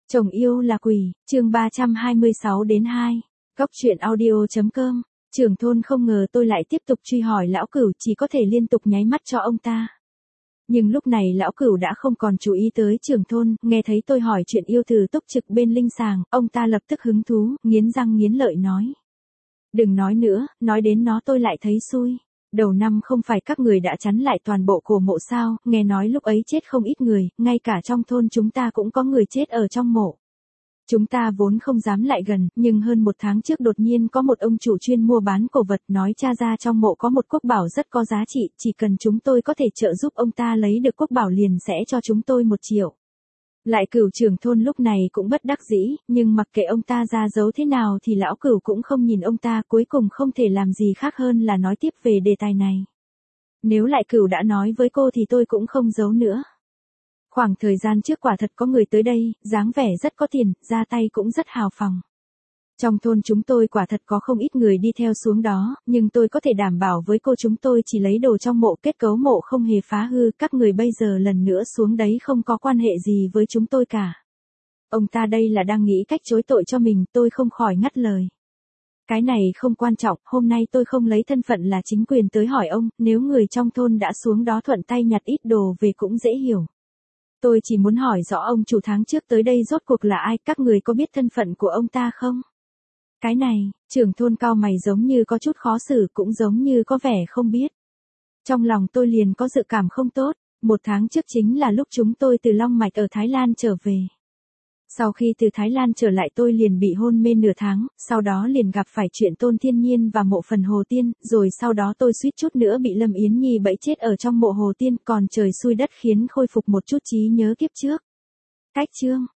Chồng yêu là quỷ, chương 326 đến 2. Góc truyện audio.com. Trưởng thôn không ngờ tôi lại tiếp tục truy hỏi lão cửu, chỉ có thể liên tục nháy mắt cho ông ta. Nhưng lúc này lão cửu đã không còn chú ý tới trưởng thôn, nghe thấy tôi hỏi chuyện yêu từ túc trực bên linh sàng, ông ta lập tức hứng thú, nghiến răng nghiến lợi nói. Đừng nói nữa, nói đến nó tôi lại thấy xui. Đầu năm không phải các người đã chắn lại toàn bộ cổ mộ sao, nghe nói lúc ấy chết không ít người, ngay cả trong thôn chúng ta cũng có người chết ở trong mộ. Chúng ta vốn không dám lại gần, nhưng hơn một tháng trước đột nhiên có một ông chủ chuyên mua bán cổ vật nói tra ra trong mộ có một quốc bảo rất có giá trị, chỉ cần chúng tôi có thể trợ giúp ông ta lấy được quốc bảo liền sẽ cho chúng tôi 1 triệu. Lại Cửu trưởng thôn lúc này cũng bất đắc dĩ, nhưng mặc kệ ông ta ra dấu thế nào thì lão Cửu cũng không nhìn ông ta, cuối cùng không thể làm gì khác hơn là nói tiếp về đề tài này. Nếu Lại Cửu đã nói với cô thì tôi cũng không giấu nữa. Khoảng thời gian trước quả thật có người tới đây, dáng vẻ rất có tiền, ra tay cũng rất hào phóng. Trong thôn chúng tôi quả thật có không ít người đi theo xuống đó, nhưng tôi có thể đảm bảo với cô chúng tôi chỉ lấy đồ trong mộ, kết cấu mộ không hề phá hư, các người bây giờ lần nữa xuống đấy không có quan hệ gì với chúng tôi cả. Ông ta đây là đang nghĩ cách chối tội cho mình, tôi không khỏi ngắt lời. Cái này không quan trọng, hôm nay tôi không lấy thân phận là chính quyền tới hỏi ông, nếu người trong thôn đã xuống đó thuận tay nhặt ít đồ về cũng dễ hiểu. Tôi chỉ muốn hỏi rõ ông chủ tháng trước tới đây rốt cuộc là ai, các người có biết thân phận của ông ta không? Cái này, trưởng thôn cau mày giống như có chút khó xử, cũng giống như có vẻ không biết. Trong lòng tôi liền có dự cảm không tốt, 1 tháng trước chính là lúc chúng tôi từ Long Mạch ở Thái Lan trở về. Sau khi từ Thái Lan trở lại tôi liền bị hôn mê nửa tháng, sau đó liền gặp phải chuyện Tôn Thiên Nhiên và mộ phần Hồ Tiên, rồi sau đó tôi suýt chút nữa bị Lâm Yến Nhi bẫy chết ở trong mộ Hồ Tiên, còn trời xui đất khiến khôi phục một chút trí nhớ kiếp trước. Cách chương,